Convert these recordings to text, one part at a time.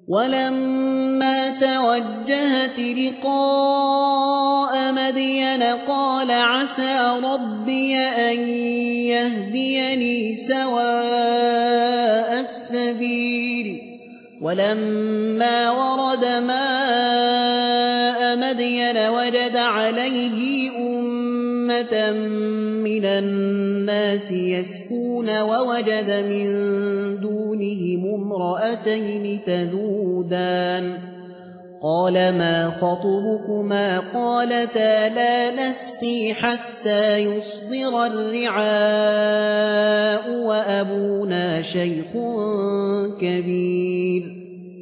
ولما توجه تلقاء مدين قال عسى ربي أن يهديني سواء السبيل ولما ورد ماء مدين وجد عليه أمة من الناس يسكون ووجد من دونهم امرأتين تذودان قال ما خطبكما قالتا لا نسقي حتى يصدر الرعاء وأبونا شيخ كبير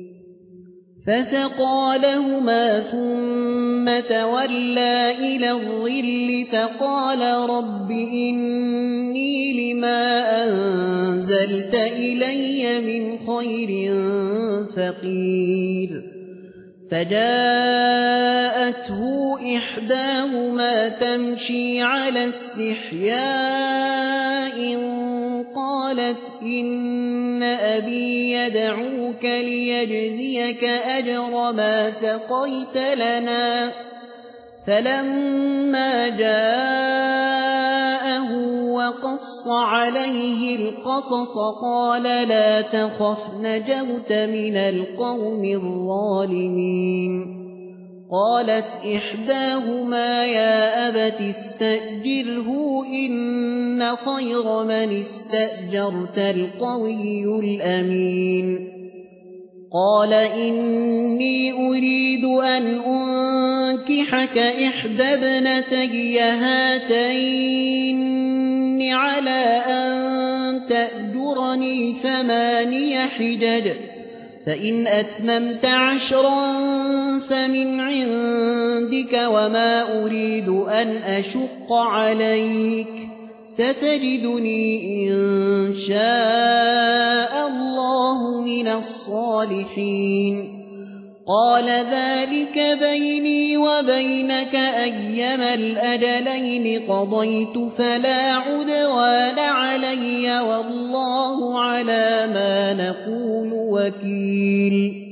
فسقى لهما ثم تولى إلى الظل فقال رب إني لما أنزلت إلي من خير فقير فجاءته إحداهما تمشي على استحياء قالت إن أبي يدعوك ليجزيك أجر ما سقيت لنا فلما جاءه وقص عليه القصص قال لا تخف نجوت من القوم الظالمين قالت إحداهما يا أبت استأجره إن خير من استأجرت القوي الأمين قال إني أريد أن أنكحك إحدى ابنتي هاتين على أن تأجرني 8 حجج فإن أتممت 10 فمن عندك وما أريد أن أشق عليك ستجدني إن شاء الله من الصالحين قال ذلك بيني وبينك أيما الأجلين قضيت فلا عدوان علي والله على ما نقول وكيل